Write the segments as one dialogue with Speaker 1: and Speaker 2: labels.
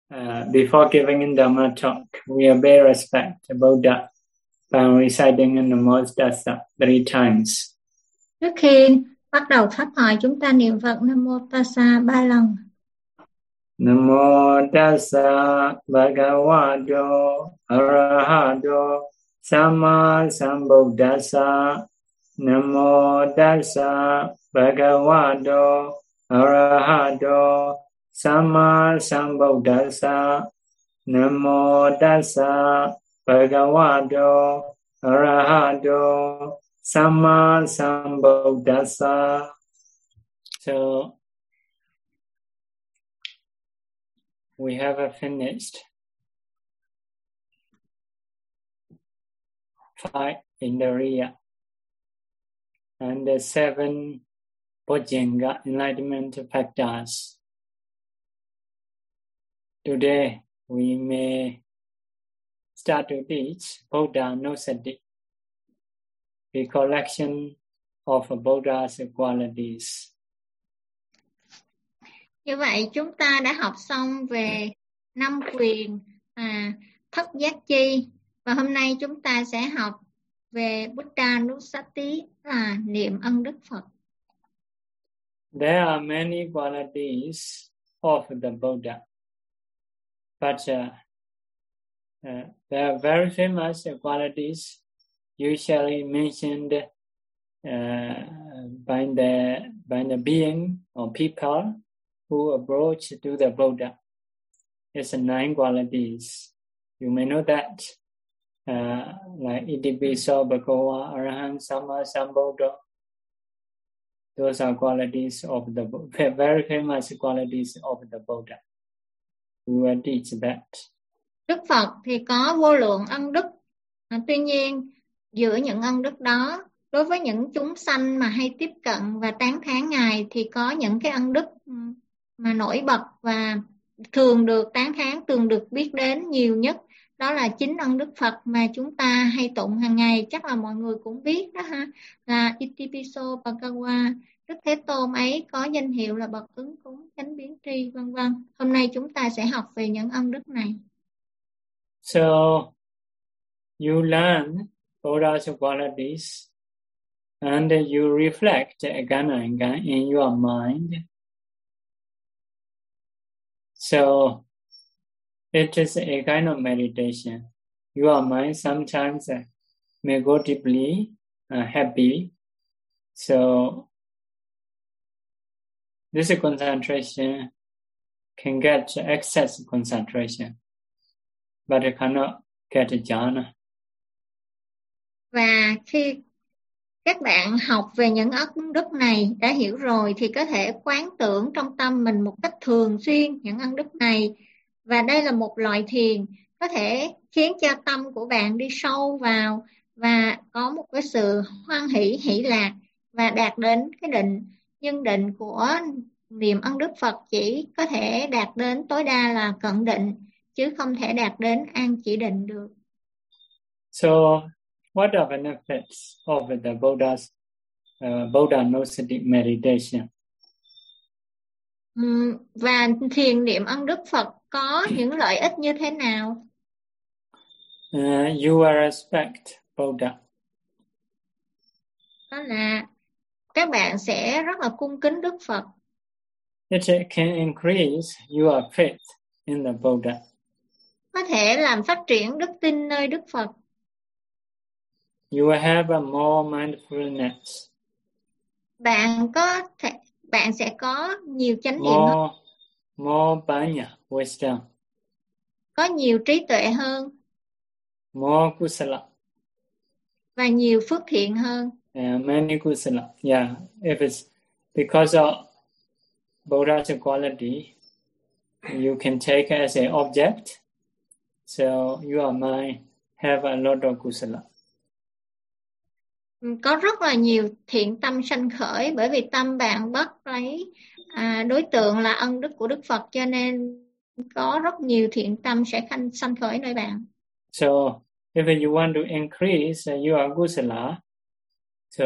Speaker 1: before giving in Dhamma talk, we obey respect to Buddha by reciting Namo Tassa 3 times.
Speaker 2: Trước khi bắt đầu pháp thoại, chúng ta niệm Phật Nam Mô Tassa 3 lần.
Speaker 1: Namo Tassa Bhagavato Arahato Sama Sambuddhassa. Namo Tassa Bhagavato Arahato Sama Sambuddhassa. Namo Tassa Bhagavato Arahato Sama Sambuddhassa. So we have finished 5 Indriya and the 7 Bojjhanga enlightenment factors. Today we may start to teach Buddha Nusati, the collection of Buddha's qualities.
Speaker 2: Như vậy chúng ta đã học xong về 5 quyền thất giác chi, và hôm nay chúng ta sẽ học về Buddha Nusati, là niệm ân đức Phật.
Speaker 1: There are many qualities of the Buddha, but there are very famous qualities usually mentioned by the being or people who approach to the Buddha. It's 9 qualities. You may know that, like Itipiso Bhagava Arahant Sama Sambuddha. Those are qualities of the very famous qualities of the Buddha. We will teach that.
Speaker 2: Đức Phật thì có vô lượng ân đức. Tuy nhiên, giữa những ân đức đó, đối với những chúng sanh mà hay tiếp cận và tán thán Ngài thì có những cái ân đức mà nổi bật và thường được tán thán, thường được biết đến nhiều nhất. Đó là 9 ân đức Phật mà chúng ta hay tụng hàng ngày, chắc là mọi người cũng biết đó ha, là Itipiso Bhagava. Đức Thế Tôn ấy có danh hiệu là bậc ứng cúng, chánh biến tri, vân vân. Hôm nay chúng ta sẽ học về những ân đức này.
Speaker 1: So you learn Buddha's qualities and you reflect again and again in your mind. So it is a kind of meditation. Your mind sometimes may go deeply happy. So this concentration can get excess concentration, but it cannot get jhana.
Speaker 2: Và khi các bạn học về những ân đức này đã hiểu rồi thì có thể quán tưởng trong tâm mình một cách thường xuyên những ân đức này. Và đây là một loại thiền có thể khiến cho tâm của bạn đi sâu vào và có một cái sự hoan hỷ, hỷ lạc và đạt đến cái định. Nhưng định của niệm ân đức Phật chỉ có thể đạt đến tối đa là cận định, chứ không thể đạt đến an chỉ định được.
Speaker 1: So what are the benefits of the Buddha Nusati meditation?
Speaker 2: Và thiền niệm ân đức Phật có những lợi ích như thế nào?
Speaker 1: You will respect Buddha.
Speaker 2: Đó là các bạn sẽ rất là cung kính Đức Phật.
Speaker 1: It can increase your faith in the Buddha.
Speaker 2: Có thể làm phát triển đức tin nơi Đức Phật.
Speaker 1: You will have a more mindfulness.
Speaker 2: Bạn sẽ có nhiều chánh niệm
Speaker 1: hơn. More panya, wisdom.
Speaker 2: Có nhiều trí tuệ hơn.
Speaker 1: More kusala.
Speaker 2: Và nhiều phước thiện hơn.
Speaker 1: Many kusala. Yeah, if it's because of Buddha's quality, you can take as an object. So your mind have a lot of kusala.
Speaker 2: Có rất là nhiều thiện tâm sanh khởi, bởi vì tâm bạn bắt lấy đối tượng là ân đức của Đức Phật, cho nên có rất nhiều thiện tâm sẽ sanh khởi nơi bạn.
Speaker 1: So if you want to increase your kusala, so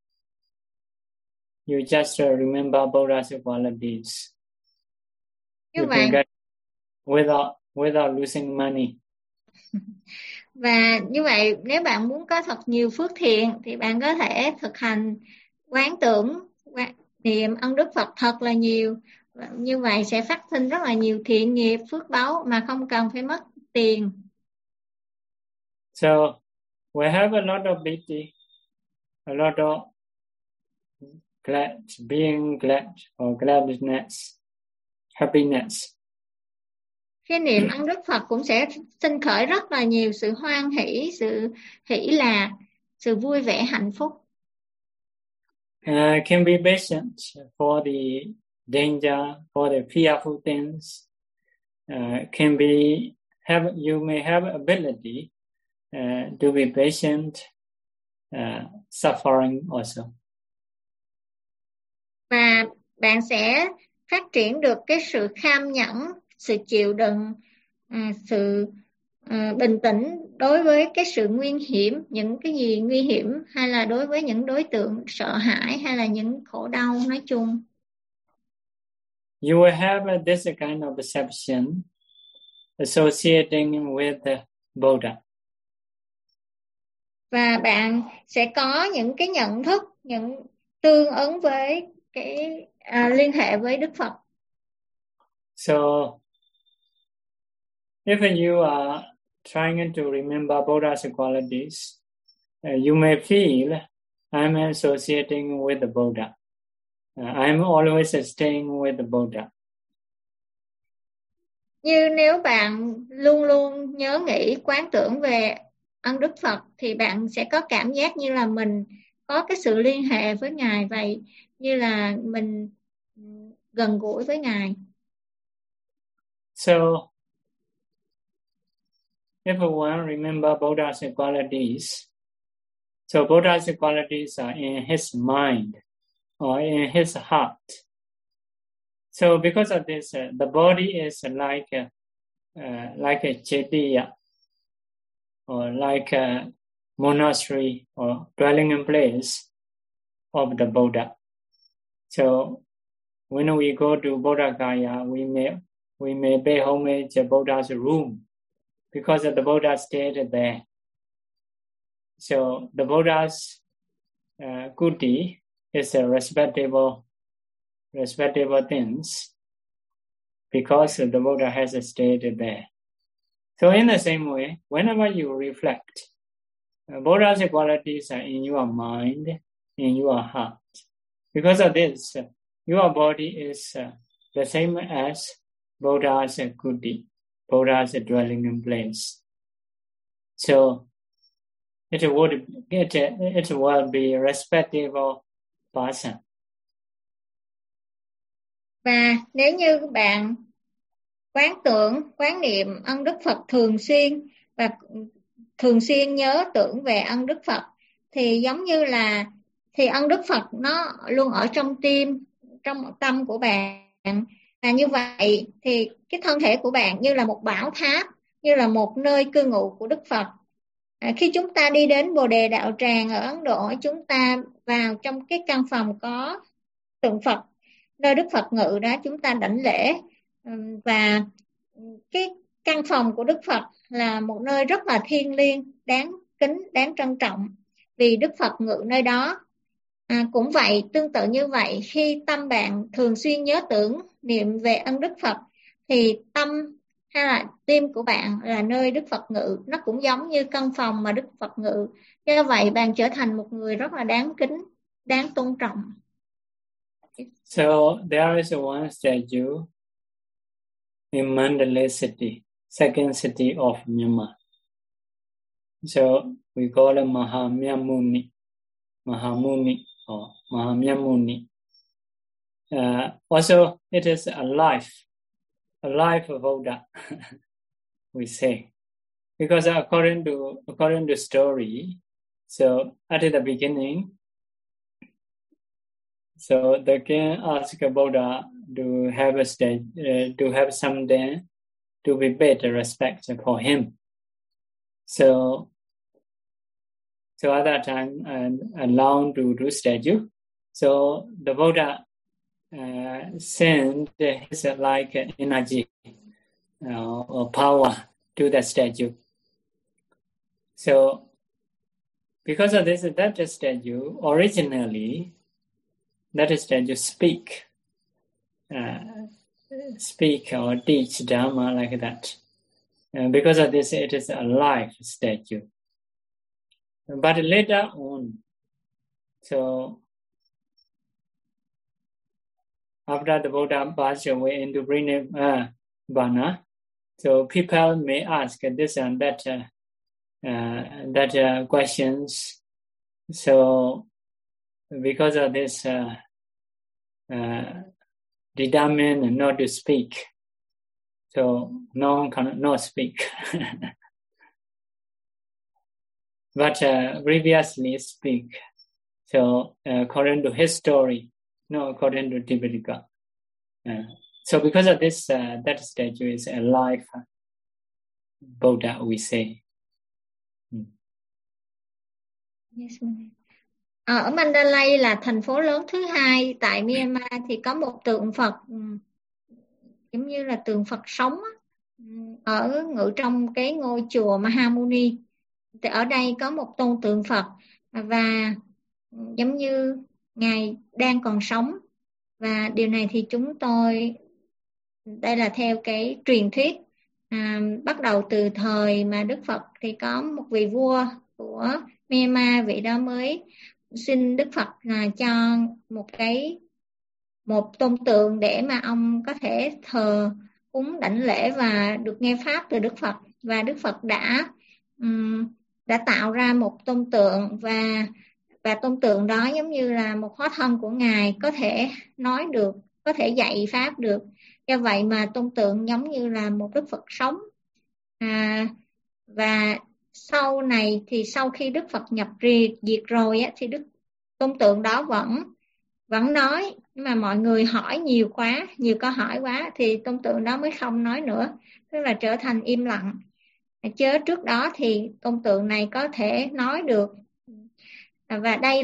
Speaker 1: you just remember Buddha's qualities.
Speaker 2: Như
Speaker 1: you
Speaker 2: vậy,
Speaker 1: can get without losing money.
Speaker 2: Và như vậy, nếu bạn muốn có thật nhiều phước thiện thì bạn có thể thực hành quán tưởng, niệm ân đức Phật thật là nhiều. Và như vậy sẽ phát sinh rất là nhiều thiện nghiệp, phước báu mà không cần phải mất tiền.
Speaker 1: So we have a lot of pity, a lot of being glad or gladness, happiness.
Speaker 2: Khi niệm ân đức Phật cũng sẽ sinh khởi rất là nhiều sự hoan hỷ, sự hỷ lạc, sự vui vẻ hạnh phúc.
Speaker 1: Can be patient for the danger, for the fearful things. You may have ability to be patient, suffering also.
Speaker 2: Và bạn sẽ phát triển được cái sự kham nhẫn, sự chịu đựng, sự bình tĩnh đối với cái sự nguy hiểm, những cái gì nguy hiểm, hay là đối với những đối tượng sợ hãi, hay là những khổ đau nói chung.
Speaker 1: You will have this kind of perception associating with the Buddha.
Speaker 2: Và bạn sẽ có những cái nhận thức, những tương ứng với cái liên hệ với Đức Phật.
Speaker 1: So, if you are trying to remember Buddha's qualities, you may feel I'm associating with the Buddha. I'm always staying with the Buddha.
Speaker 2: Như nếu bạn luôn luôn nhớ nghĩ quán tưởng về ân đức Phật thì bạn sẽ có cảm giác như là mình có cái sự liên hệ với Ngài vậy, như là mình gần gũi với Ngài.
Speaker 1: So, if one remember Buddha's qualities, so Buddha's qualities are in his mind or in his heart. So because of this, the body is like a chetya, or like a monastery or dwelling in place of the Buddha. So when we go to Buddha Gaya, we may pay homage to Buddha's room because the Buddha stayed there. So the Buddha's kuti is a respectable things because the Buddha has stayed there. So in the same way, whenever you reflect, Buddha's qualities are in your mind, in your heart. Because of this, your body is the same as Buddha's kuti, Buddha's dwelling in place. So it will be a respectable person.
Speaker 2: Và nếu như bạn quán tưởng, quán niệm ân đức Phật thường xuyên và thường xuyên nhớ tưởng về ân đức Phật thì giống như là thì ân đức Phật nó luôn ở trong tim, trong tâm của bạn. Và như vậy thì cái thân thể của bạn như là một bảo tháp, như là một nơi cư ngụ của Đức Phật. Khi chúng ta đi đến Bồ Đề Đạo Tràng ở Ấn Độ, chúng ta vào trong cái căn phòng có tượng Phật, nơi Đức Phật ngự đó, chúng ta đảnh lễ. Và cái căn phòng của Đức Phật là một nơi rất là thiêng liêng, đáng kính, đáng trân trọng vì Đức Phật ngự nơi đó. Cũng vậy, tương tự như vậy, khi tâm bạn thường xuyên nhớ tưởng niệm về ân đức Phật thì tâm hay là tim của bạn là nơi Đức Phật ngự, nó cũng giống như căn phòng mà Đức Phật ngự. Do vậy bạn trở thành một người rất là đáng kính, đáng tôn trọng.
Speaker 1: So there is one statue in Mandalay city, second city of Myanmar. So we call it Mahamyamuni or Mahamyamuni. Also, it is a life of Buddha, we say, because according to story, so at the beginning, so the king asked Buddha to have something to be paid respect for him. So at that time, allowed to do statue. So the Buddha sent his like energy or power to the statue. So because of this, that statue originally, that statue speak or teach Dharma like that. Because of this, it is a live statue. But later on, so after the Buddha passed away into Nirvana, so people may ask this and that questions. So because of this, determined not to speak. So no one cannot speak. But previously speak. So according to his story, not according to Tipitaka. So because of this, that statue is a live Buddha, we say.
Speaker 2: Yes, ở Mandalay là thành phố lớn thứ hai tại Myanmar thì có một tượng Phật giống như là tượng Phật sống ở ngự trong cái ngôi chùa Mahamuni. Thì ở đây có một tôn tượng Phật và giống như Ngài đang còn sống, và điều này thì chúng tôi, đây là theo cái truyền thuyết, bắt đầu từ thời mà Đức Phật thì có một vị vua của Myanmar, vị đó mới xin Đức Phật là cho một tôn tượng để mà ông có thể thờ cúng đảnh lễ và được nghe pháp từ Đức Phật. Và Đức Phật đã tạo ra một tôn tượng, và tôn tượng đó giống như là một hóa thân của Ngài, có thể nói được, có thể dạy pháp được. Do vậy mà tôn tượng giống như là một Đức Phật sống. Và sau này thì sau khi Đức Phật nhập diệt rồi á, thì tôn tượng đó vẫn nói, nhưng mà mọi người hỏi nhiều câu hỏi quá thì tôn tượng đó mới không nói nữa, tức là trở thành im lặng. Chứ trước đó thì tôn tượng này có thể nói được. Và đây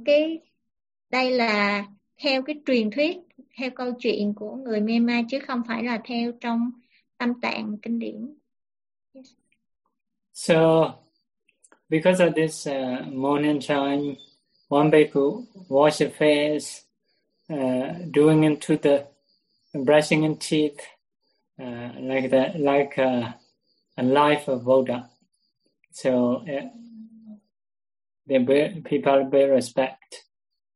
Speaker 2: là theo cái truyền thuyết, theo câu chuyện của người Myanmar, chứ không phải là theo trong Tam Tạng kinh điển. Yes.
Speaker 1: So because of this morning time, one bhikkhu wash the face, doing into the brushing in teeth, like that, like a life of Buddha. So people pay respect.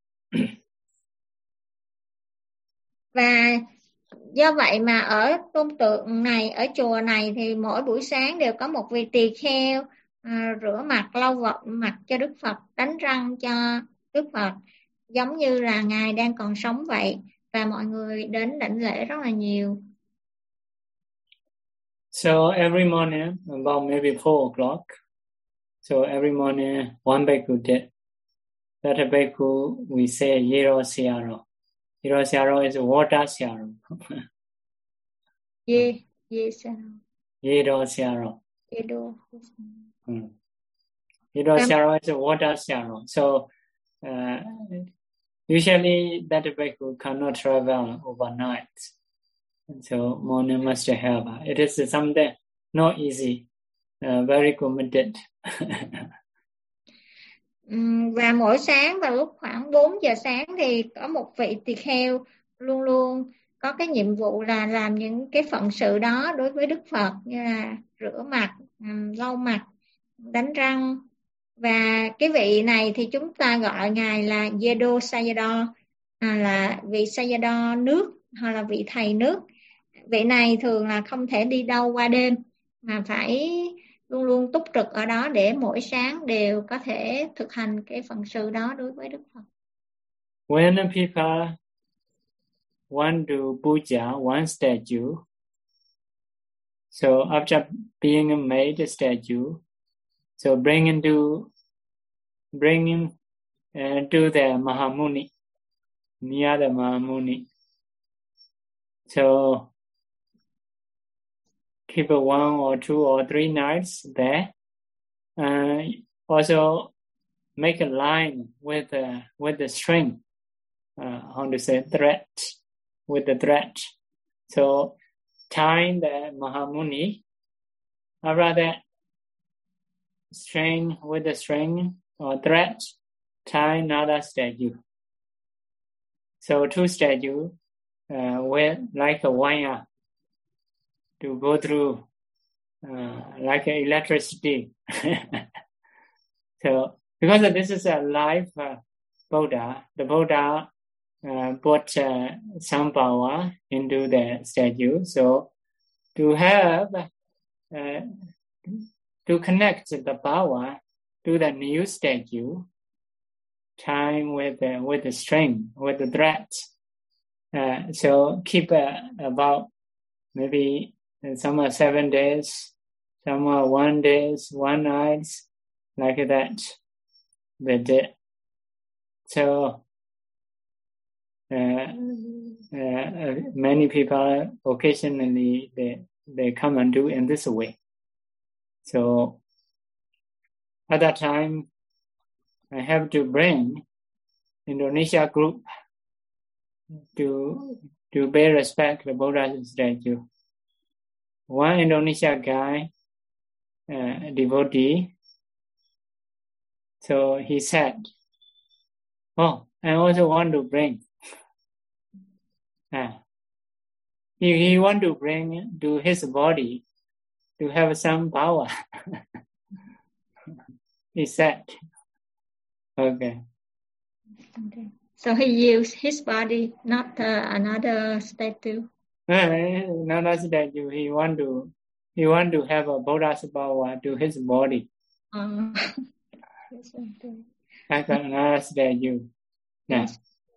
Speaker 2: Và do vậy mà ở tôn tượng này, ở chùa này thì mỗi buổi sáng đều có một vị tỳ kheo rửa mặt, lau mặt cho Đức Phật, đánh răng cho Đức Phật, giống như là Ngài đang còn sống vậy. Và mọi người đến đảnh lễ rất là nhiều.
Speaker 1: So every morning, about maybe 4 o'clock, so every morning one bhikkhu did. That bhikkhu we say Yero Siaro. Yero Siaro is water Siaro. Yero Siaro. Yero Siaro is a water Siaro. So usually that bhikkhu cannot travel overnight. So morning must have. It is something not easy, very committed.
Speaker 2: Và mỗi sáng vào lúc khoảng 4 giờ sáng thì có một vị tỳ kheo luôn luôn có cái nhiệm vụ là làm những cái phận sự đó đối với Đức Phật, như là rửa mặt, lau mặt, đánh răng. Và cái vị này thì chúng ta gọi Ngài là Yedo Sayadaw, là vị Sayadaw nước, hoặc là vị thầy nước. Vị này thường là không thể đi đâu qua đêm, mà phải luôn luôn túc trực ở đó để mỗi sáng đều có thể thực hành cái phận sự đó đối với Đức Phật.
Speaker 1: When people want to puja one statue, so after being made a statue, so bring him to the Mahamuni, near the Mahamuni. So keep 1 or 2 or 3 nights there. Also make a line with the string, how to say, thread, with the thread. So tie the Mahamuni. After that, string with the string or thread, tie another statue. So 2 statues with like a wire to go through like electricity. So because this is a live Buddha, the Buddha put some power into the statue. So to have to connect the power to the new statue, time with the string, with the thread. So keep about maybe some are 7 days, some are 1 day, 1 night, like that. But so many people occasionally they come and do in this way. So at that time, I have to bring Indonesia group to pay respect to the Buddha's statue. One Indonesia guy, devotee, so he said, "Oh, I also want to bring." He want to bring to his body to have some power. He said, "Okay."
Speaker 2: So he used his body, not another statue.
Speaker 1: Another statue. He want to have a Buddha's power to his body. Like another statue.
Speaker 2: Yes.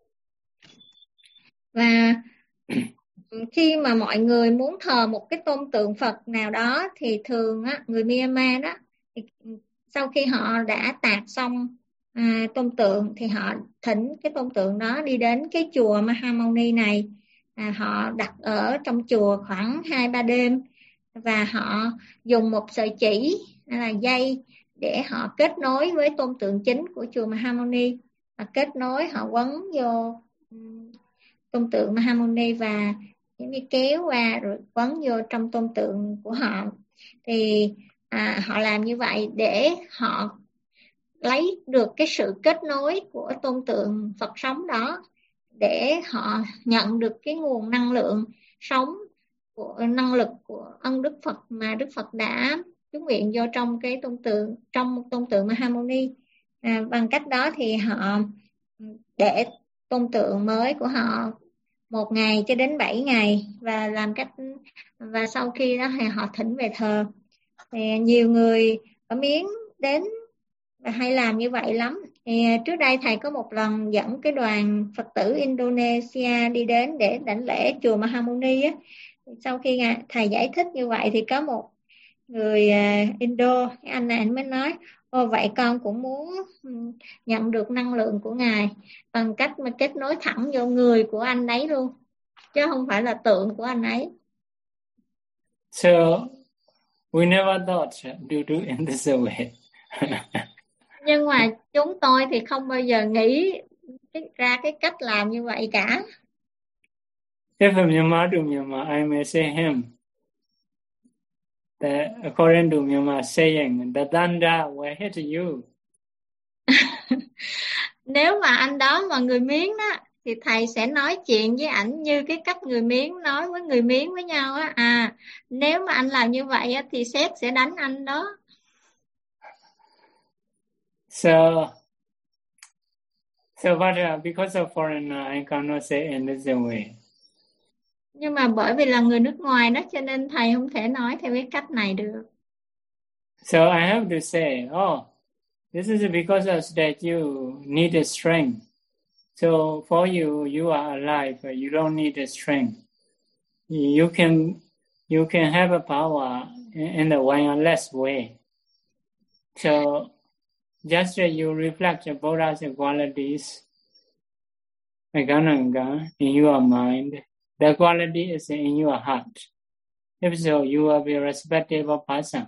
Speaker 2: Và khi mà mọi người muốn thờ một cái tôn tượng Phật nào đó thì thường á, người Myanmar đó thì sau khi họ đã tạc xong tôn tượng thì họ thỉnh cái tôn tượng đó đi đến cái chùa Mahamuni này. Họ đặt ở trong chùa khoảng 2-3 đêm và họ dùng một sợi chỉ là dây để họ kết nối với tôn tượng chính của chùa Mahamuni. Kết nối, họ quấn vô tôn tượng Mahamuni và những cái kéo qua rồi quấn vô trong tôn tượng của họ. Thì họ làm như vậy để họ lấy được cái sự kết nối của tôn tượng Phật sống đó, để họ nhận được cái nguồn năng lượng sống của năng lực của ân Đức Phật mà Đức Phật đã chứng nguyện vô trong cái tôn tượng Mahamuni. Bằng cách đó thì họ để tôn tượng mới của họ 1 ngày cho đến 7 ngày và sau khi đó thì họ thỉnh về thờ. Thì nhiều người ở Miến đến và hay làm như vậy lắm. Thì trước đây thầy có một lần dẫn cái đoàn Phật tử Indonesia đi đến để đảnh lễ chùa Mahamuni á. Sau khi thầy giải thích như vậy thì có một người Indo, anh này anh mới nói: vậy con cũng muốn nhận được năng lượng của Ngài bằng cách mà kết nối thẳng vô người của anh ấy luôn, chứ không phải là tượng của anh ấy.
Speaker 1: So we never thought to do in this way.
Speaker 2: Nhưng mà chúng tôi thì không bao giờ nghĩ ra cái cách làm như vậy cả.
Speaker 1: If Myanmar to Myanmar, I may say him that according to Myanmar saying, the thunder will hit you.
Speaker 2: Nếu mà anh đó mà người Miến đó thì thầy sẽ nói chuyện với ảnh như cái cách người Miến nói với người Miến với nhau á. Nếu mà anh làm như vậy á thì sét sẽ đánh anh đó.
Speaker 1: So but because of foreigner, I cannot say in this way.
Speaker 2: Nhưng mà bởi vì là người nước ngoài đó cho nên thầy không thể nói theo cái cách này được.
Speaker 1: So I have to say, this is because of that you need a strength. So for you are alive. You don't need a strength. You can have a power in the wireless way. So just you reflect the Buddha's qualities again and again in your mind. The quality is in your heart. If so, you will be a respectable person.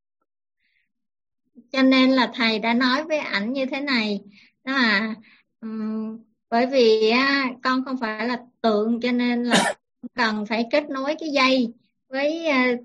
Speaker 2: Cho nên là thầy đã nói với ảnh như thế này, đó là bởi vì con không phải là tượng cho nên là cần phải kết nối cái dây với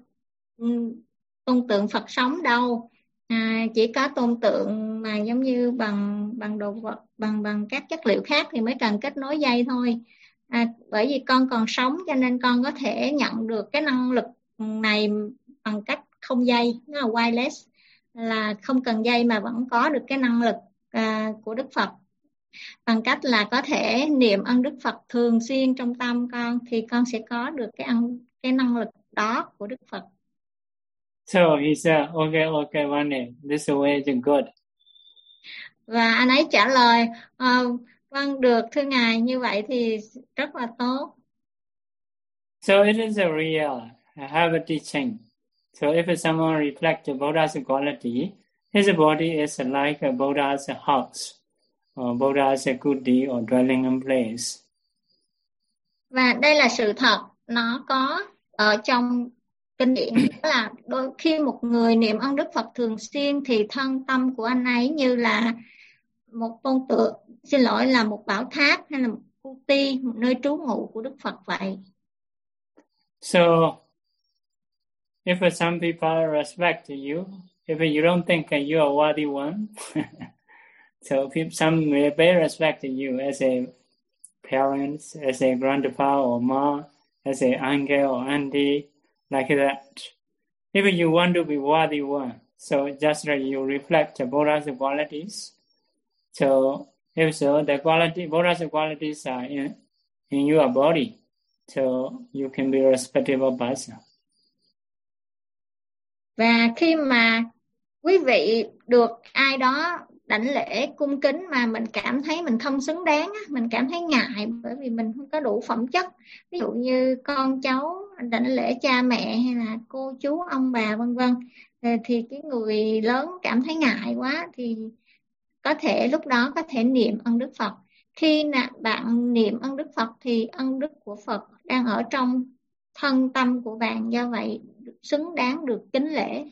Speaker 2: tôn tượng Phật sống đâu. Chỉ có tôn tượng mà giống như bằng đồ vật, bằng các chất liệu khác thì mới cần kết nối dây thôi. Bởi vì con còn sống cho nên con có thể nhận được cái năng lực này bằng cách không dây, nó là wireless, là không cần dây mà vẫn có được cái năng lực của Đức Phật. Bằng cách là có thể niệm ân Đức Phật thường xuyên trong tâm con thì con sẽ có được cái năng lực đó của Đức Phật.
Speaker 1: So he said, okay, one day, this way is good.
Speaker 2: Và anh ấy trả lời, vâng, được thưa Ngài, như vậy thì rất là tốt.
Speaker 1: So it is a real, I have a teaching. So if someone reflects the Buddha's quality, his body is like a Buddha's house, or Buddha's kuti, or dwelling in place.
Speaker 2: Và đây là sự thật, nó có ở trong kinh điển, đó là khi một người niệm ân Đức Phật thường xuyên thì thân tâm của anh ấy như là một tôn tượng, là một bảo tháp hay là một kuti, một nơi trú ngụ của Đức Phật vậy.
Speaker 1: So if some people respect you, if you don't think you are worthy one, so some may respect you as a parents, as a grandpa or mom, as a uncle or auntie, like that. If you want to be worthy one, so just like you reflect the Buddha's qualities. So if so, the Buddha's qualities are in your body, so you can be a respectable person.
Speaker 2: Và khi mà quý vị được ai đó đảnh lễ cung kính mà mình cảm thấy mình không xứng đáng, mình cảm thấy ngại bởi vì mình không có đủ phẩm chất, ví dụ như con cháu đảnh lễ cha mẹ hay là cô chú ông bà vân vân, thì cái người lớn cảm thấy ngại quá thì lúc đó có thể niệm ân Đức Phật. Khi bạn niệm ân Đức Phật thì ân đức của Phật đang ở trong thân tâm của bạn, do vậy xứng đáng được kính lễ.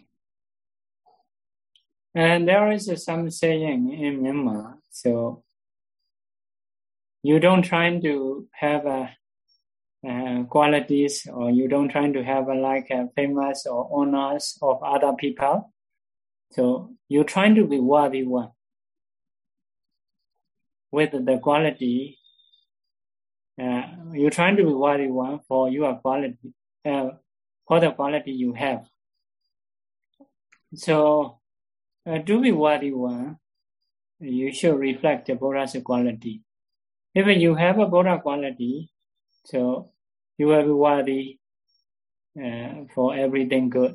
Speaker 1: And there is some saying in Myanmar, so you don't try to have qualities, or you don't try to have famous or honors of other people. So you're trying to be worthy one with the quality. You're trying to be worthy one for your quality, for the quality you have. So to be worthy one, you should reflect the Buddha's quality. If you have a Buddha quality, so you will be worthy for everything good.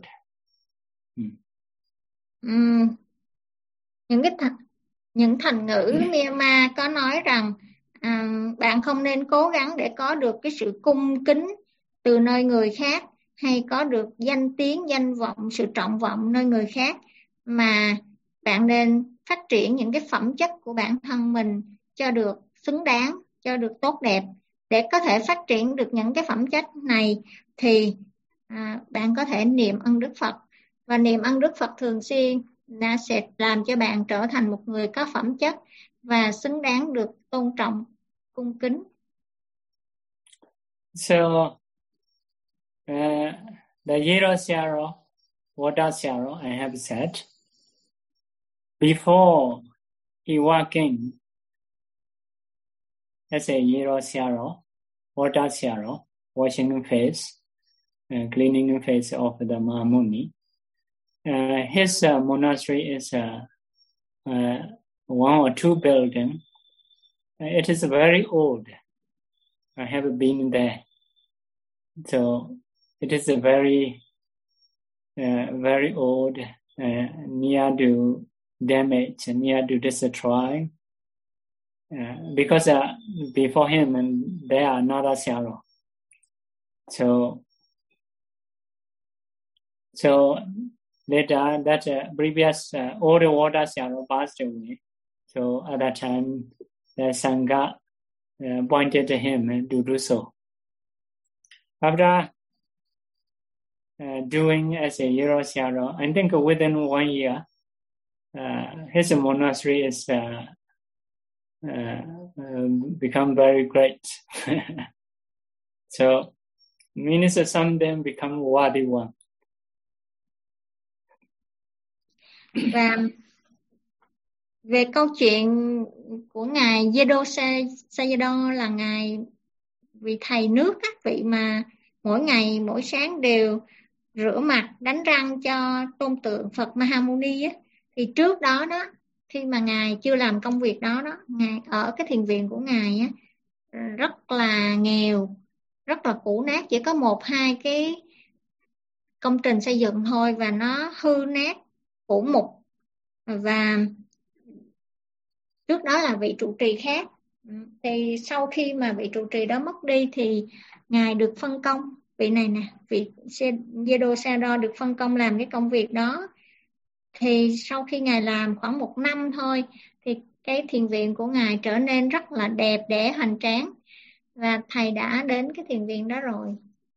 Speaker 2: Những thành ngữ Myanmar có nói rằng bạn không nên cố gắng để có được cái sự cung kính từ nơi người khác, hay có được danh tiếng, danh vọng, sự trọng vọng nơi người khác, mà bạn nên phát triển những cái phẩm chất của bản thân mình cho được xứng đáng, cho được tốt đẹp. Để có thể phát triển được những cái phẩm chất này thì bạn có thể niệm ân Đức Phật, và niệm ân Đức Phật thường xuyên nó sẽ làm cho bạn trở thành một người có phẩm chất và xứng đáng được tôn trọng, cung kính.
Speaker 1: So the Yero Siaro, Water Siaro, I have said, before he walking as a Yero Siaro, Water Siaro, washing the face, cleaning the face of the Mahamuni, his monastery is one or two buildings. It is very old. I have been there. So it is a very old, near to damage, near to destroy. Because before him there are another Siaro. So later that previous older water Siaro passed away. So at that time the Sangha pointed to him to do so. After doing as a Yero Siaro, I think within 1 year, his monastery is become very great. So Means some of them become worthy one.
Speaker 2: Và về câu chuyện của ngài Jedo Sayadaw là ngài vị thầy nước các vị mà mỗi ngày mỗi sáng đều rửa mặt đánh răng cho tôn tượng Phật Mahamuni á, thì trước đó đó khi mà ngài chưa làm công việc đó đó, ngài ở cái thiền viện của ngài á rất là nghèo, rất là cũ nát, chỉ có 1-2 cái công trình xây dựng thôi và nó hư nát cũ mục. Và trước đó là vị trụ trì khác. Thì sau khi mà vị trụ trì đó mất đi thì ngài được phân công, vị này nè, vị Jedo Sayadaw được phân công làm cái công việc đó. Thì sau khi ngài làm khoảng 1 năm thôi thì cái thiền viện của ngài trở nên rất là đẹp đẽ hoành tráng, và thầy đã đến cái thiền viện đó rồi.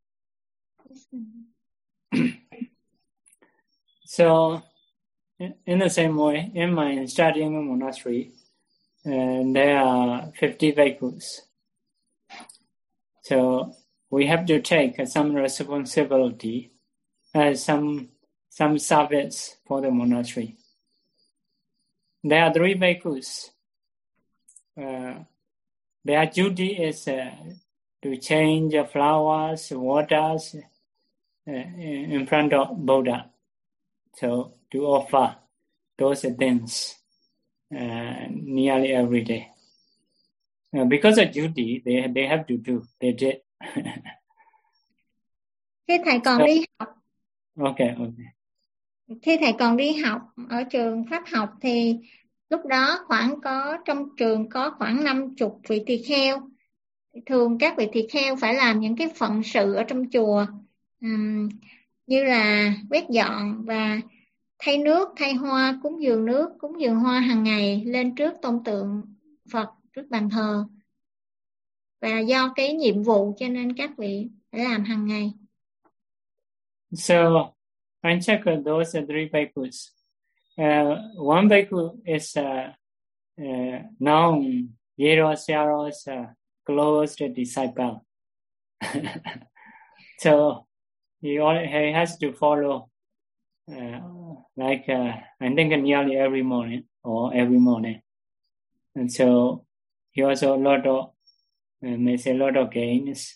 Speaker 1: So in the same way, in my studying monastery, there are 50 bhikkhus. So we have to take some responsibility, some service for the monastery. There are 3 bhikkhus. Their duty is to change the flowers, waters in front of Buddha. So to offer those things nearly every day. Because of duty, they have to do. They did.
Speaker 2: Khi thầy còn đi học,
Speaker 1: Okay.
Speaker 2: khi thầy còn đi học ở trường Pháp học thì lúc đó trong trường có khoảng 50 vị tỳ kheo. Thường các vị tỳ kheo phải làm những cái phận sự ở trong chùa, như là quét dọn và thay nước, thay hoa, cúng dường nước, cúng dường hoa hàng ngày lên trước tôn tượng Phật, trước bàn thờ. Và do cái nhiệm vụ cho nên các vị phải làm hàng ngày.
Speaker 1: So I check those 3 bhikkhus. One bhikkhu is known Jedo Sayadaw's close disciple. So he has to follow I think nearly every morning. And so he also makes a lot of gains.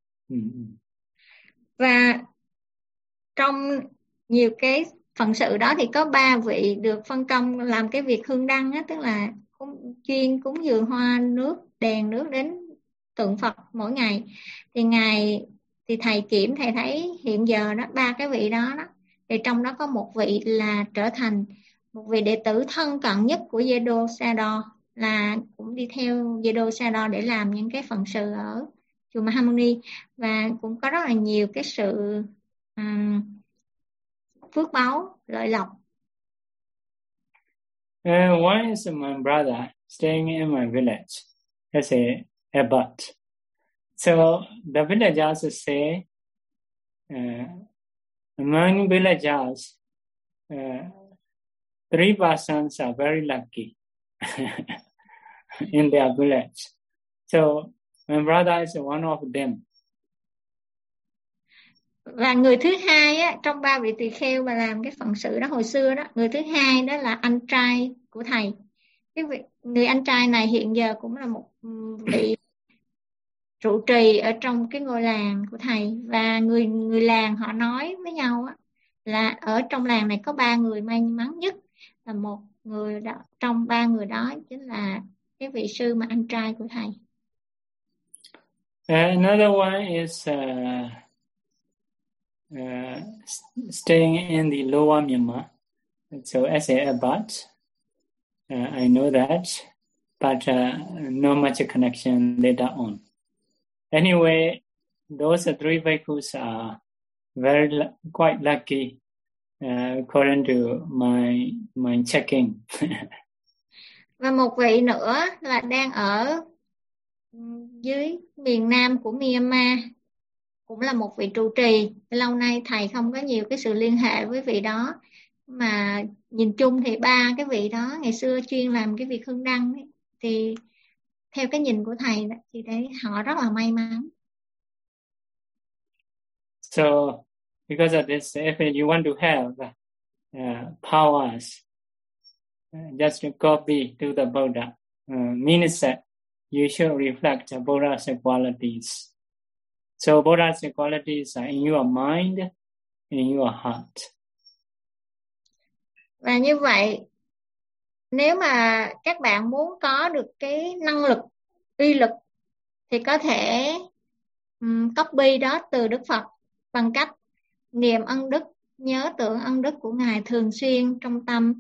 Speaker 1: Và
Speaker 2: trong nhiều cái phận sự đó thì có 3 vị được phân công làm cái việc hương đăng á, tức là chuyên cúng dường hoa nước, đèn nước đến tượng Phật mỗi ngày. Thì thầy kiểm, thầy thấy hiện giờ đó 3 cái vị đó thì trong đó có một vị là trở thành một vị đệ tử thân cận nhất của Jedo Sayadaw, là cũng đi theo Jedo Sayadaw để làm những cái phận sự ở chùa Mahamuni, và cũng có rất là nhiều cái sự phước báu, lợi lộc.
Speaker 1: One is my brother staying in my village as a abbot. So the villagers say among villagers, 3 persons are very lucky in their village. So my brother is one of them.
Speaker 2: Và người thứ hai á, trong 3 vị tỳ kheo mà làm cái phận sự đó hồi xưa đó, người thứ hai đó là anh trai của thầy. Người anh trai này hiện giờ cũng là một vị trụ trì ở trong cái ngôi làng của thầy. Và người làng họ nói với nhau á, là ở trong làng này có 3 người may mắn nhất, và một người đó, trong 3 người đó chính là cái vị sư mà anh trai của thầy.
Speaker 1: Another one is staying in the lower Myanmar. So as a abbot, I know that, but not much connection later on. Anyway, those 3 bhikkhus are quite lucky according to my checking.
Speaker 2: Và một vị nữa là đang ở dưới miền Nam của Myanmar, cũng là một vị trụ trì. Lâu nay thầy không có nhiều cái sự liên hệ với vị đó, mà nhìn chung thì 3 cái vị đó ngày xưa chuyên làm cái việc hương đăng ấy, thì theo cái nhìn của thầy thì thấy họ rất là may mắn.
Speaker 1: So because of this, if you want to have powers, just to copy to the Buddha, means that you should reflect Buddha's qualities. So Buddha's qualities are in your mind, in your heart.
Speaker 2: Và như vậy, nếu mà các bạn muốn có được cái năng lực, uy lực, thì có thể copy đó từ Đức Phật bằng cách niệm ân đức, nhớ tưởng ân đức của Ngài thường xuyên trong tâm.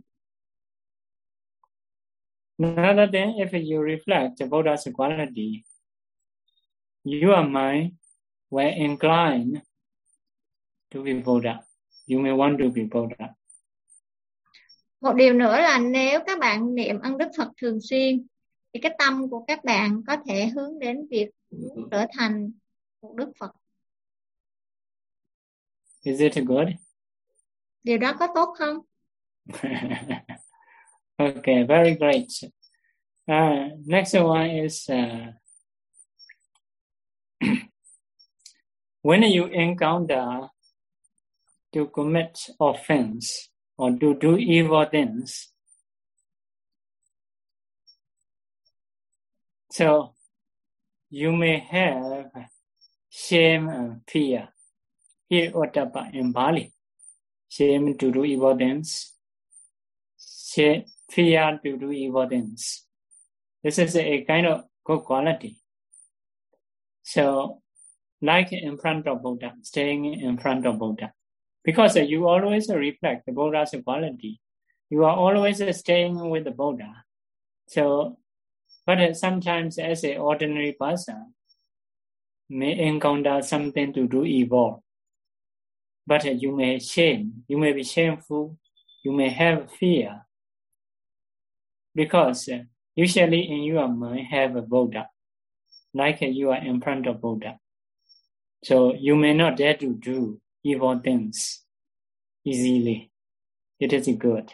Speaker 1: Another thing, if you reflect the Buddha's quality, your mind will incline to be Buddha. You may want to be Buddha.
Speaker 2: Một điều nữa là nếu các bạn niệm ân đức Phật thường xuyên, thì cái tâm của các bạn có thể hướng đến việc trở thành một Đức Phật.
Speaker 1: Is it good?
Speaker 2: Điều đó có tốt không?
Speaker 1: Okay, very great. Next one is when you encounter to commit offense or to do evil things, so you may have shame and fear. Here Ottappa in Bali. Shame to do evil things. Fear to do evil things. This is a kind of good quality. So, like in front of Buddha, staying in front of Buddha. Because you always reflect the Buddha's quality. You are always staying with the Buddha. So, but sometimes as an ordinary person, may encounter something to do evil. But you may be shameful, you may have fear. Because usually in your mind have a Buddha, like you are in front of Buddha. So you may not dare to do evil things easily. It is good.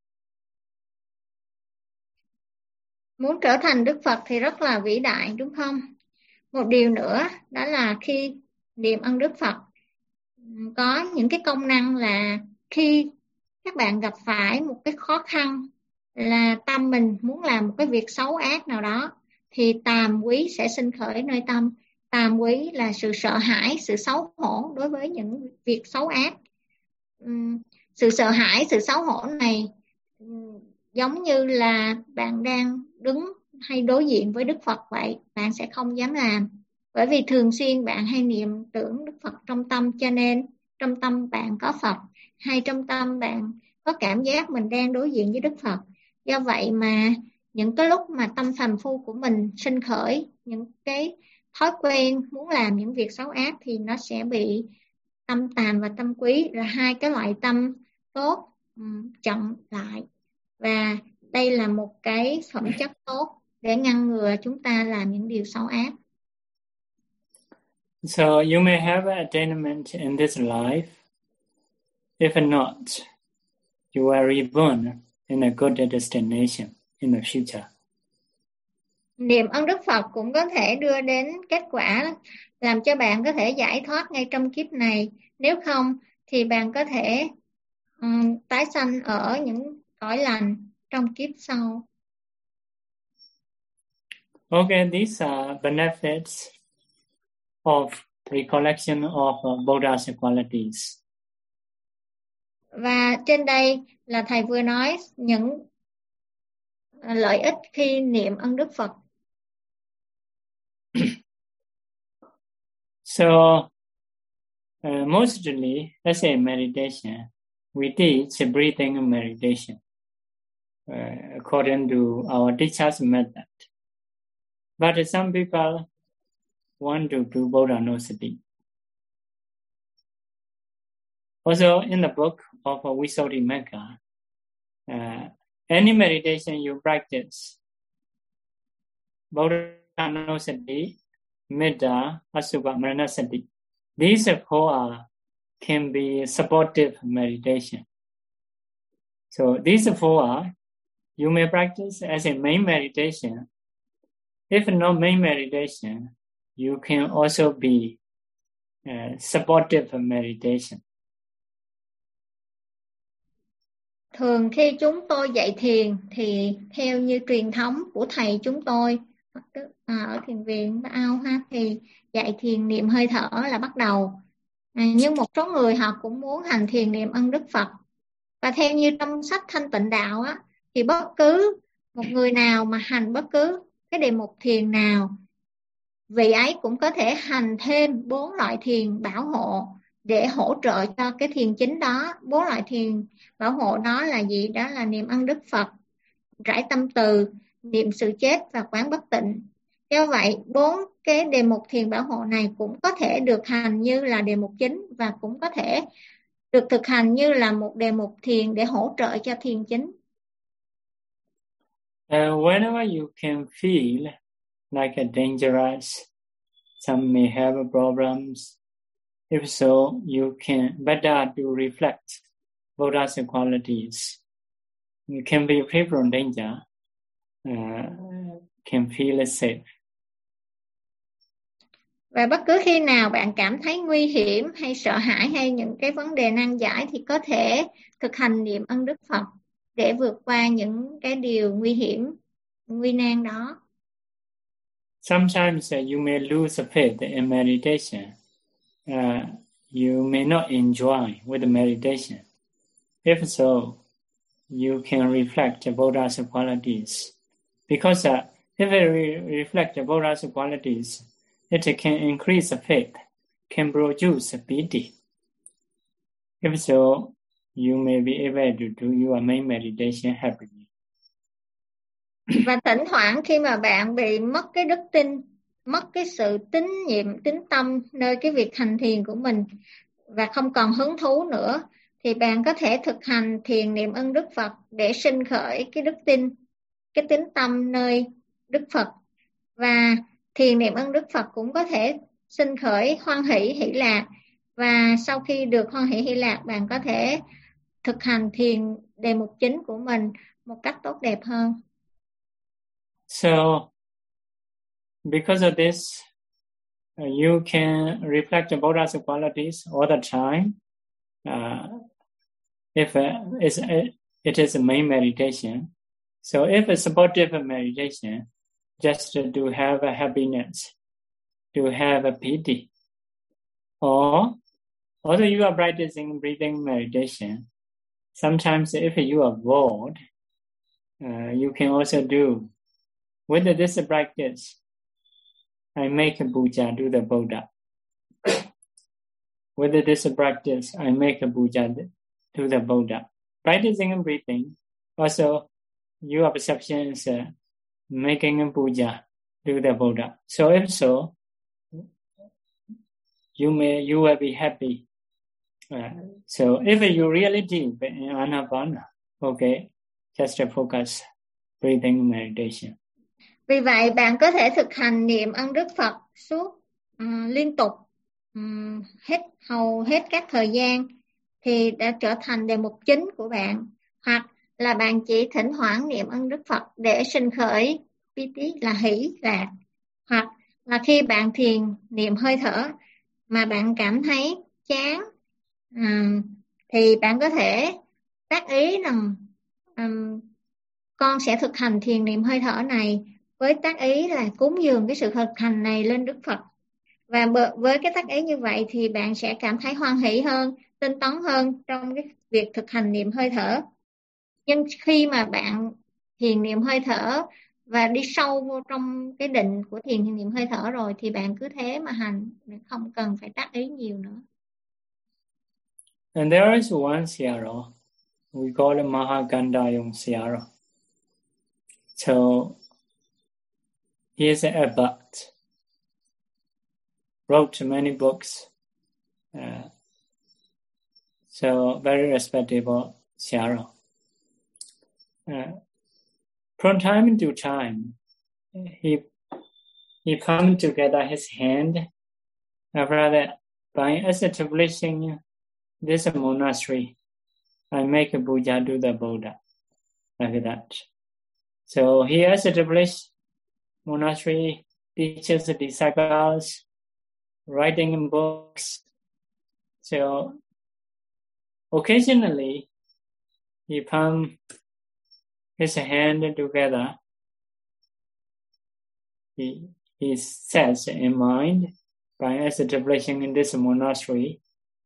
Speaker 2: Muốn trở thành Đức Phật thì rất là vĩ đại, đúng không? Một điều nữa đó là khi niệm ân đức Phật có những cái công năng là khi các bạn gặp phải một cái khó khăn là tâm mình muốn làm một cái việc xấu ác nào đó, thì tàm quý sẽ sinh khởi nơi tâm. Tàm quý là sự sợ hãi, sự xấu hổ đối với những việc xấu ác. Sự sợ hãi, sự xấu hổ này giống như là bạn đang đứng hay đối diện với Đức Phật vậy, bạn sẽ không dám làm. Bởi vì thường xuyên bạn hay niệm tưởng Đức Phật trong tâm, cho nên trong tâm bạn có Phật, hay trong tâm bạn có cảm giác mình đang đối diện với Đức Phật. Do vậy mà những cái lúc mà tâm phàm phu của mình sinh khởi những cái thói quen muốn làm những việc xấu ác, thì nó sẽ bị tâm tàm và tâm quý là hai cái loại tâm tốt chặn lại. Và đây là một cái phẩm chất tốt để ngăn ngừa chúng ta làm những điều xấu ác.
Speaker 1: So you may have attainment in this life. If not, you are reborn in a good destination in the future.
Speaker 2: Niệm ân đức Phật cũng có thể đưa đến kết quả làm cho bạn có thể giải thoát ngay trong kiếp này. Nếu không thì bạn có thể tái sanh ở những cõi lành trong kiếp sau.
Speaker 1: Okay, these are benefits of recollection of Buddha's qualities.
Speaker 2: Và trên đây là thầy vừa nói những lợi ích khi niệm ân đức Phật.
Speaker 1: So, mostly, as a meditation, we teach breathing meditation according to our teacher's method. But some people want to do Bodhanussati. Also, in the book of Visuddhimagga, any meditation you practice, Bodhanussati, Metta, Asubha, Maranasati, these four can be supportive meditation. So these four you may practice as a main meditation. If not main meditation, you can also be supportive meditation.
Speaker 2: Thường khi chúng tôi dạy thiền thì theo như truyền thống của thầy chúng tôi ở thiền viện Ba Ao ha, thì dạy thiền niệm hơi thở là bắt đầu. Nhưng một số người họ cũng muốn hành thiền niệm ân đức Phật. Và theo như trong sách Thanh Tịnh Đạo á, thì bất cứ một người nào mà hành bất cứ cái đề mục thiền nào, vị ấy cũng có thể hành thêm 4 loại thiền bảo hộ để hỗ trợ cho cái thiền chính đó. 4 loại thiền bảo hộ đó là gì? Đó là niệm ân đức Phật, rải tâm từ, niệm sự chết và quán bất tịnh. Do vậy, 4 cái đề mục thiền bảo hộ này cũng có thể được hành như là đề mục chính và cũng có thể được thực hành như là một đề mục thiền để hỗ trợ cho thiền chính.
Speaker 1: Whenever you can feel like a dangerous, some may have problems. If so, you can better to reflect Buddha's qualities. You can be free from danger, can feel safe.
Speaker 2: Và bất cứ khi nào bạn cảm thấy nguy hiểm hay sợ hãi hay những cái vấn đề nan giải thì có thể thực hành niệm ân đức Phật để vượt qua những cái điều nguy hiểm, nguy nan đó.
Speaker 1: Sometimes you may lose faith in meditation. You may not enjoy with the meditation. If so, you can reflect Buddha's qualities. Because if you reflect Buddha's qualities, it can increase faith, can produce piti. If so, you may be able to do your main meditation happily.
Speaker 2: Và thỉnh thoảng khi mà bạn bị mất cái đức tin, mất cái sự tín nhiệm, tín tâm nơi cái việc hành thiền của mình và không còn hứng thú nữa, thì bạn có thể thực hành thiền niệm ân đức Phật để sinh khởi cái đức tin, cái tín tâm nơi Đức Phật. Và thiền niệm ân đức Phật cũng có thể sinh khởi hoan hỷ hỷ lạc. Và sau khi được hoan hỷ hỷ lạc, bạn có thể thực hành thiền đề mục chính của mình một cách tốt đẹp hơn.
Speaker 1: So, because of this, you can reflect Buddha's qualities all the time. If it is a main meditation. So if a supportive meditation, just to have a happiness, to have a pity. Or although you are practicing breathing meditation, sometimes if you are bored, you can also do. With this practice, I make a puja to the Buddha. With this practice, I make a puja to the Buddha. Practicing and breathing, also your perception is making a puja to the Buddha. So if so, you will be happy. So if you really deep in Anapana, okay, just focus breathing meditation.
Speaker 2: Vì vậy bạn có thể thực hành niệm ân đức Phật suốt liên tục hầu hết các thời gian thì đã trở thành đề mục chính của bạn, hoặc là bạn chỉ thỉnh thoảng niệm ân đức Phật để sinh khởi piti là hỷ lạc, hoặc là khi bạn thiền niệm hơi thở mà bạn cảm thấy chán thì bạn có thể tác ý rằng con sẽ thực hành thiền niệm hơi thở này với tác ý là cúng dường cái sự thực hành này lên Đức Phật. Và với cái tác ý như vậy thì bạn sẽ cảm thấy hoan hỷ hơn, tinh tấn hơn trong cái việc thực hành niệm hơi thở. Nhưng khi mà bạn thiền niệm hơi thở và đi sâu vô trong cái định của thiền niệm hơi thở rồi thì bạn cứ thế mà hành, không cần phải tác ý nhiều nữa.
Speaker 1: And there is one Sayadaw, we call it Mahagandayong Sayadaw. So he is an abbot, wrote many books, so very respectable Sayadaw. From time to time, he pumped together his hand, rather by establishing this monastery, I make a puja to the Buddha, like that. So he established monastery, teaches the disciples, writing in books. So occasionally he pumps his hand together. He sets in mind, by establishing in this monastery,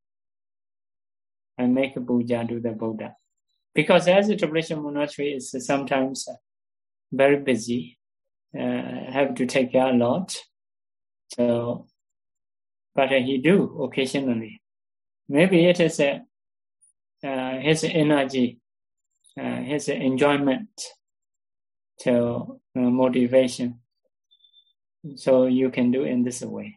Speaker 1: I make a puja to the Buddha. Because as a traditional monastery is sometimes very busy, have to take care a lot. So, but he do occasionally. Maybe it is his energy, his enjoyment, to motivation. So you can do in this way.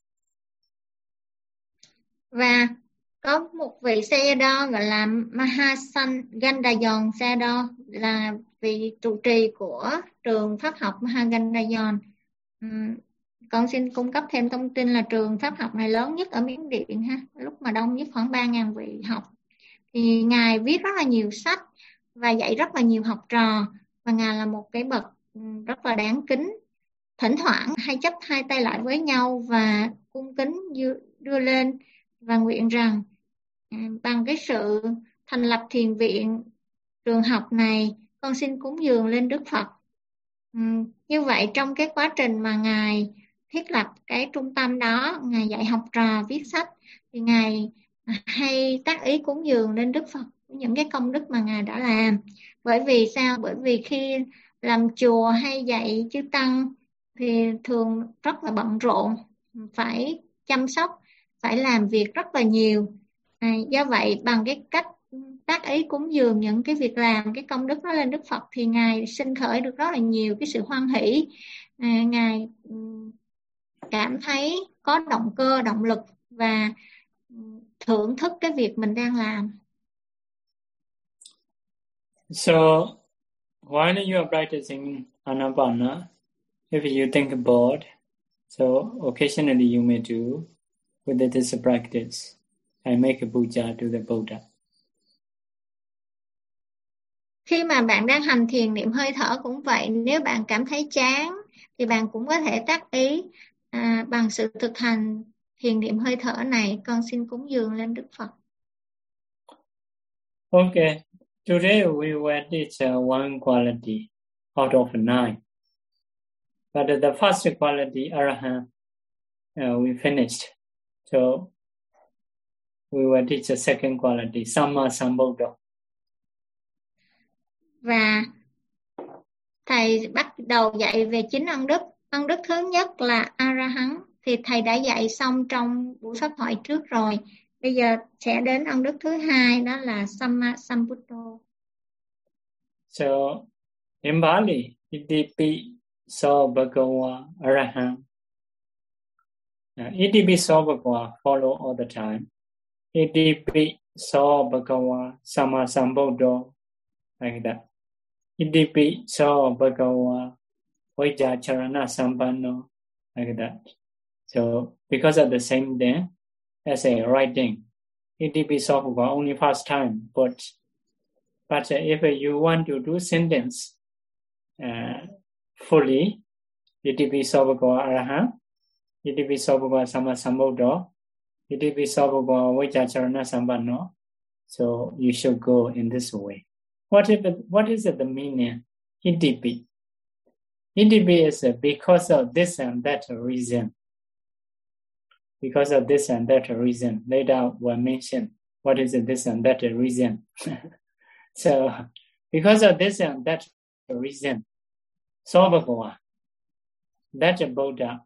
Speaker 2: Và có một vị Sayadaw gọi là Mahasangandayong Sayadaw, là vị trụ trì của trường pháp học Mahagandayong. Con xin cung cấp thêm thông tin là trường pháp học này lớn nhất ở Miến Điện ha, lúc mà đông nhất khoảng 3.000 vị học. Thì Ngài viết rất là nhiều sách và dạy rất là nhiều học trò, và Ngài là một cái bậc rất là đáng kính. Thỉnh thoảng hay chắp hai tay lại với nhau và cung kính đưa lên và nguyện rằng bằng cái sự thành lập thiền viện, trường học này, con xin cúng dường lên Đức Phật. Như vậy trong cái quá trình mà Ngài thiết lập cái trung tâm đó, Ngài dạy học trò viết sách, thì Ngài hay tác ý cúng dường lên Đức Phật những cái công đức mà Ngài đã làm. Bởi vì sao? Bởi vì khi làm chùa hay dạy chư tăng thì thường rất là bận rộn, phải chăm sóc, phải làm việc rất là nhiều. Do vậy bằng cái cách tác ý cúng dường những cái việc làm, cái công đức đó lên Đức Phật, thì Ngài sinh khởi được rất là nhiều cái sự hoan hỷ. Ngài cảm thấy có động cơ, động lực và thưởng thức cái việc mình đang làm.
Speaker 1: So while you are practicing Anapana, if you think bored, so occasionally you may do with this practice, I make a puja to the Buddha.
Speaker 2: Khi mà bạn đang hành thiền niệm hơi thở cũng vậy, nếu bạn cảm thấy chán thì bạn cũng có thể tác ý bằng sự thực hành thiền niệm hơi thở này, con xin cúng dường lên Đức Phật.
Speaker 1: Okay, today we will teach one quality out of 9. But the first quality, Arahant, we finished. So we will teach the second quality, Samma Sambuddha.
Speaker 2: Và Thầy bắt đầu dạy về 9 ân đức. Ân đức thứ nhất là Arahant, thì Thầy đã dạy xong trong buổi pháp thoại trước rồi. Bây giờ sẽ đến ân đức thứ hai, đó là Samma Sambuddha.
Speaker 1: So in Bali, Itipi So Bhagawa Arahant. Itipi So Bhagawa follow all the time. Itipi So Bhagawa Samma Sambuddha, like that. Itipi So Bhagawa Vajjacharana Sampanno, like that. So because of the same thing as a writing, Itipi So Bhagawa only first time, but if you want to do sentence fully, Itipi So Bhagawa Arahant, Itipi So Bhagawa Samma Sambuddha, Itipi So Bhagawa Vajjacharana Sampanno. So you should go in this way. What is the meaning? Itipi. Itipi is because of this and that reason. Because of this and that reason. Later we'll mention what is this and that reason. So because of this and that reason, So Bhagawa, that Buddha,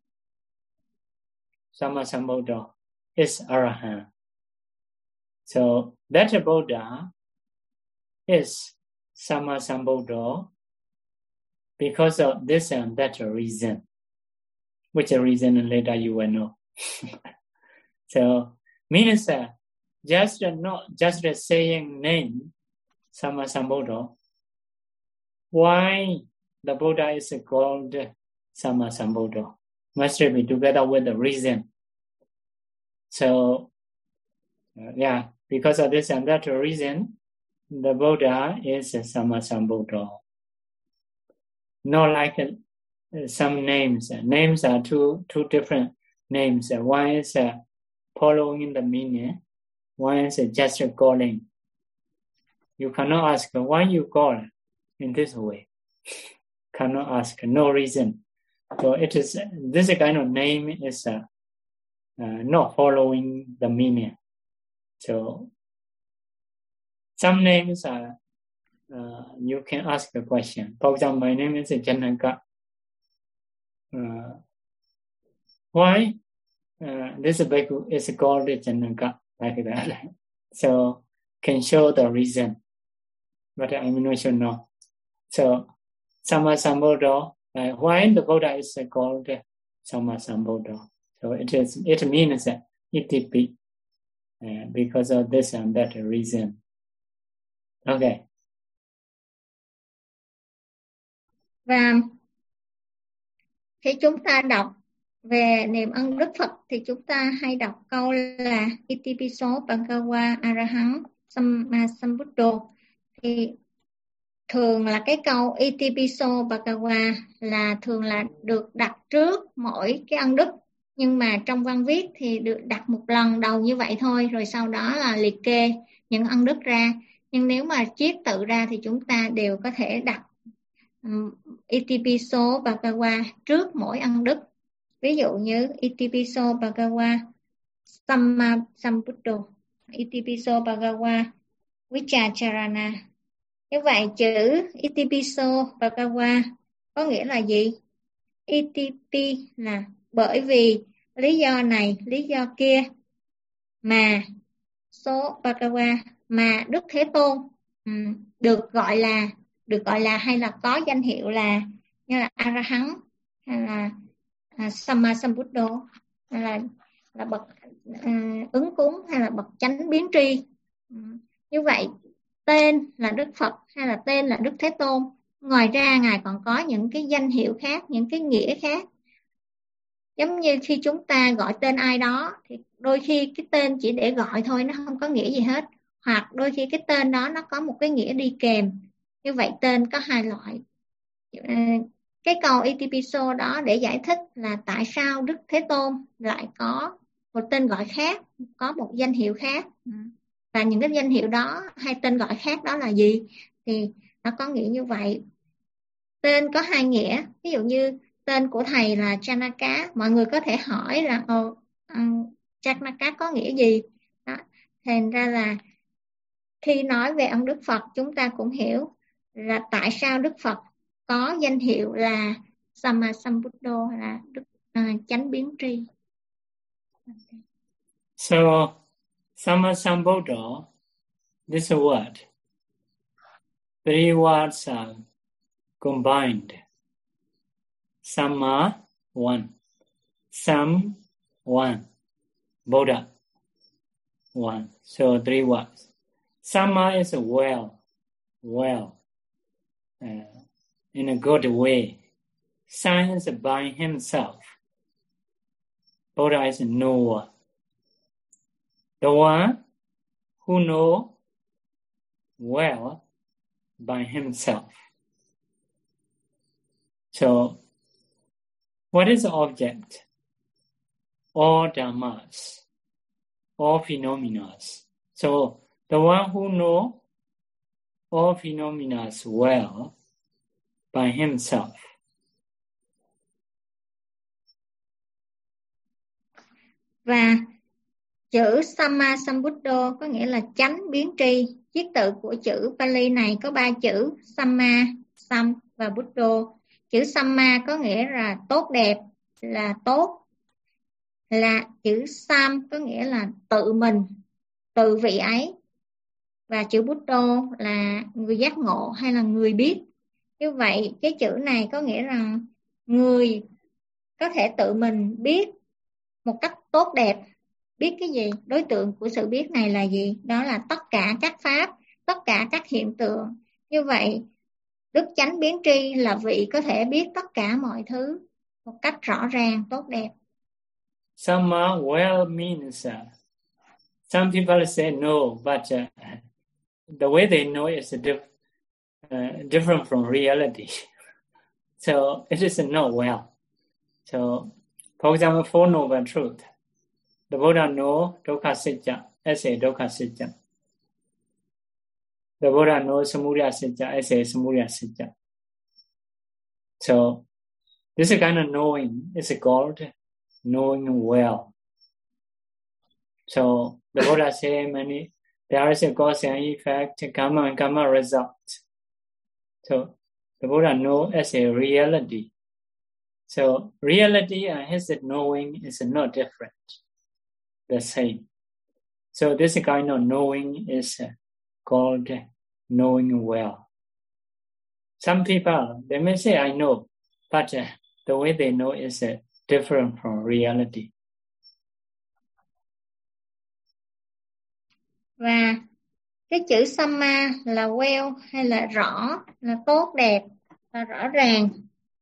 Speaker 1: Samma Sambuddha, is Arahant. So that Buddha is Samma Sambuddha because of this and that reason. Which reason later you will know. So means just not just saying name Samma Sambuddha. Why the Buddha is called Samma Sambuddha? Must be together with the reason. So because of this and that reason, the Buddha is Samma Sambuddha. Not like some names. Names are two different. names. One is following the meaning. One is just calling. You cannot ask why you call in this way. Cannot ask, no reason. So it is this kind of name is not following the meaning. So some names are you can ask a question. For example, my name is Janaka. Why this bhikkhu is called Janaka like that? So can show the reason, but I'm not sure no. So Sammasambuddha, why the Buddha is called Sammasambuddha? So it means ETP because of this and that reason. Okay.
Speaker 2: Và khi chúng ta đọc về niệm ân đức Phật thì chúng ta hay đọc câu là Itipiso Bhagava Arahant Sammasambuddho. Thì thường là cái câu Itipiso Bhagava là thường là được đặt trước mỗi cái ân đức, nhưng mà trong văn viết thì được đặt một lần đầu như vậy thôi, rồi sau đó là liệt kê những ân đức ra. Nhưng nếu mà chiết tự ra thì chúng ta đều có thể đặt Itipiso Bhagava trước mỗi ân đức. Ví dụ như Itipiso Bhagava Sammasambuddho, Itipiso Bhagava Vichacharana. Như vậy chữ Itipiso Bhagava có nghĩa là gì? Itipi là bởi vì lý do này, lý do kia, mà số Bhagava mà Đức Thế Tôn được gọi là hay là có danh hiệu là như là Arahant hay là Sammasambuddho hay là bậc ứng cúng hay là bậc chánh biến tri. Như vậy tên là Đức Phật hay là tên là Đức Thế Tôn, ngoài ra Ngài còn có những cái danh hiệu khác, những cái nghĩa khác. Giống như khi chúng ta gọi tên ai đó thì đôi khi cái tên chỉ để gọi thôi, nó không có nghĩa gì hết. Hoặc đôi khi cái tên đó nó có một cái nghĩa đi kèm. Như vậy tên có hai loại. Cái câu Itipiso đó để giải thích là tại sao Đức Thế Tôn lại có một tên gọi khác, có một danh hiệu khác. Và những cái danh hiệu đó hay tên gọi khác đó là gì? Thì nó có nghĩa như vậy. Tên có hai nghĩa. Ví dụ như tên của thầy là Janaka, mọi người có thể hỏi là Janaka có nghĩa gì? Đó. Thành ra là khi nói về ông Đức Phật, chúng ta cũng hiểu là tại sao Đức Phật có danh hiệu là Sammasambuddho, là Đức chánh biến tri.
Speaker 1: So Sammasambuddho, this word, three words are combined. Samma, one. Sam, one. Buddha, one. So three words. Samma is well, in a good way. Sam is by himself. Buddha is knower. The one who knows well by himself. So, what is the object? All dhammas, all phenomena. So, the one who knows all phenomena well by himself.
Speaker 2: Và chữ Sammasambuddho có nghĩa là chánh biến tri. Chiết tự của chữ Pali này có 3 chữ Samma, Sam và Buddho. Chữ Samma có nghĩa là tốt đẹp, là tốt. Là chữ Sam có nghĩa là tự mình, tự vị ấy. Và chữ Buddho là người giác ngộ hay là người biết. Như vậy cái chữ này có nghĩa rằng người có thể tự mình biết một cách tốt đẹp. Biết cái gì? Đối tượng của sự biết này là gì? Đó là tất cả các pháp, tất cả các hiện tượng. Như vậy, Đức Chánh Biến Tri là vị có thể biết tất cả mọi thứ một cách rõ ràng, tốt đẹp.
Speaker 1: Samma well means, some people say no, but the way they know is different from reality. So it is not well. So For example, Four Noble Truth. The Buddha knows Dukkha Sitya as a Dukkha Sitya. The Buddha knows Samudaya Sitya as a Samudaya Sitya. So, this kind of knowing is called knowing well. So, the Buddha said there is a cause and effect, karma and karma result. So, the Buddha knows as a reality. So, reality and his knowing is not different, the same. So, this kind of knowing is called knowing well. Some people, they may say, I know, but the way they know is different from reality.
Speaker 2: Và cái chữ Samma là well hay là rõ, là tốt đẹp, là rõ ràng.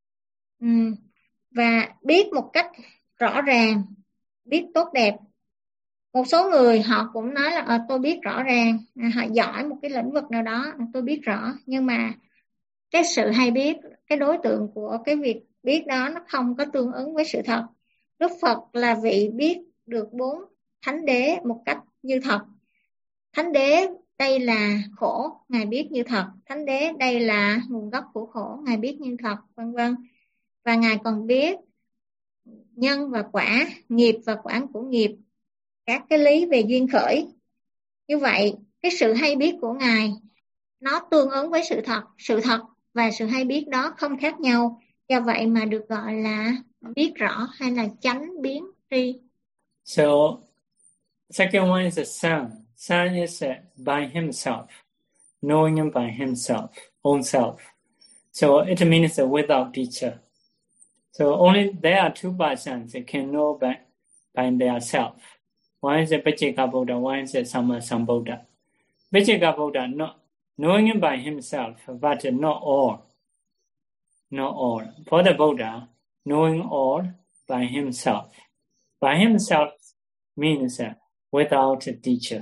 Speaker 2: Và biết một cách rõ ràng, biết tốt đẹp. Một số người họ cũng nói là tôi biết rõ ràng, họ giỏi một cái lĩnh vực nào đó, tôi biết rõ. Nhưng mà cái sự hay biết, cái đối tượng của cái việc biết đó nó không có tương ứng với sự thật. Đức Phật là vị biết được 4 thánh đế một cách như thật. Thánh đế đây là khổ, Ngài biết như thật. Thánh đế đây là nguồn gốc của khổ, Ngài biết như thật, vân vân. Và Ngài còn biết nhân và quả, nghiệp và quả của nghiệp, các cái lý về duyên khởi. Như vậy, cái sự hay biết của Ngài nó tương ứng với sự thật và sự hay biết đó không khác nhau. Do vậy mà được gọi là biết rõ hay là chánh biến tri.
Speaker 1: So, second one is a son. Son is by himself, knowing by himself, own self. So it means without teacher. So only there are 2 persons that can know by their self. One is Pacceka Buddha, one is Sammasambuddha. Pacceka Buddha, knowing by himself, but not all. Not all. For the Buddha, knowing all by himself. By himself means without a teacher.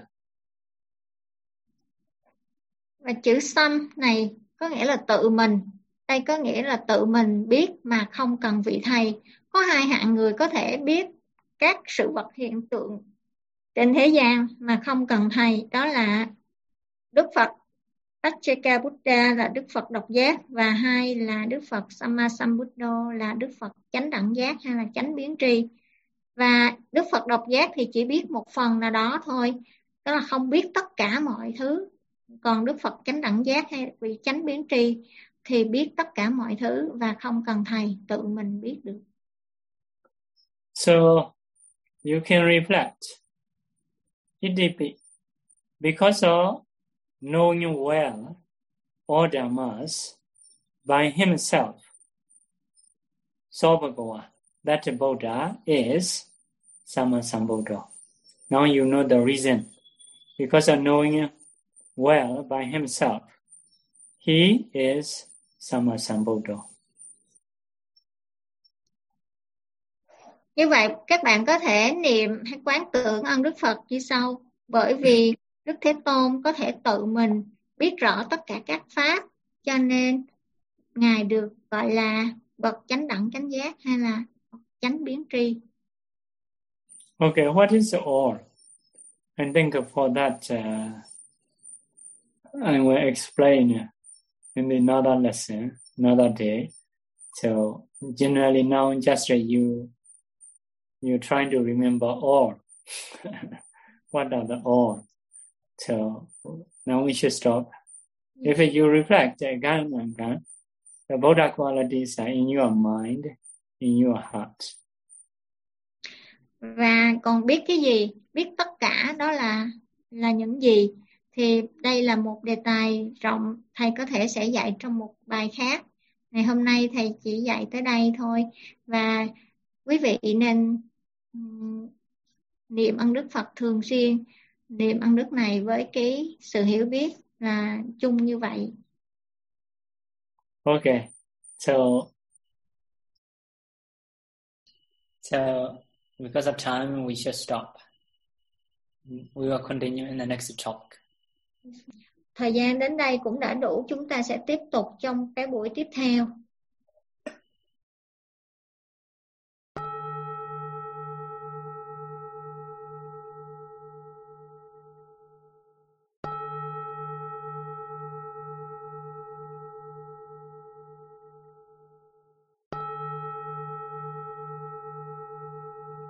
Speaker 2: Và chữ sam này có nghĩa là tự mình. Đây có nghĩa là tự mình biết mà không cần vị thầy. Có 2 hạng người có thể biết các sự vật hiện tượng trên thế gian mà không cần thầy. Đó là Đức Phật Pacceka Buddha là Đức Phật độc giác, và 2 là Đức Phật Sammasambuddha là Đức Phật chánh đẳng giác hay là chánh biến tri. Và Đức Phật độc giác thì chỉ biết một phần nào đó thôi, đó là không biết tất cả mọi thứ. Còn Đức Phật chánh đẳng giác hay vị chánh biến tri thì biết tất cả mọi thứ và không cần thầy, tự mình biết được.
Speaker 1: So you can reflect. It depends. Because of knowing well all dhammas by himself, Sabhagava, that Buddha is Sammasambuddha. Now you know the reason. Because of knowing well by himself, he is Sammasambuddha.
Speaker 2: Như vậy các bạn có thể niệm hay quán tưởng ơn Đức Phật như sau. Bởi vì Đức Thế Tôn có thể tự mình biết rõ tất cả các pháp, cho nên Ngài được gọi là bậc chánh đẳng chánh giác hay là chánh biến tri.
Speaker 1: Okay, what is all? I think for that I will explain in another lesson, another day. So generally now just you're trying to remember all. What are the all? So now we should stop. If you reflect again and again, the Buddha qualities are in your mind, in your heart.
Speaker 2: Và còn biết cái gì? Biết tất cả đó là những gì? Thì đây là một đề tài rộng, thầy có thể sẽ dạy trong một bài khác. Ngày hôm nay thầy chỉ dạy tới đây thôi. Và quý vị nên niệm ân đức Phật thường xuyên, niệm ân đức này với cái sự hiểu biết là chung như vậy.
Speaker 1: Okay, so because of time we should stop. We will continue in the next talk.
Speaker 2: Thời gian đến đây cũng đã đủ, chúng ta sẽ tiếp tục trong cái buổi tiếp theo.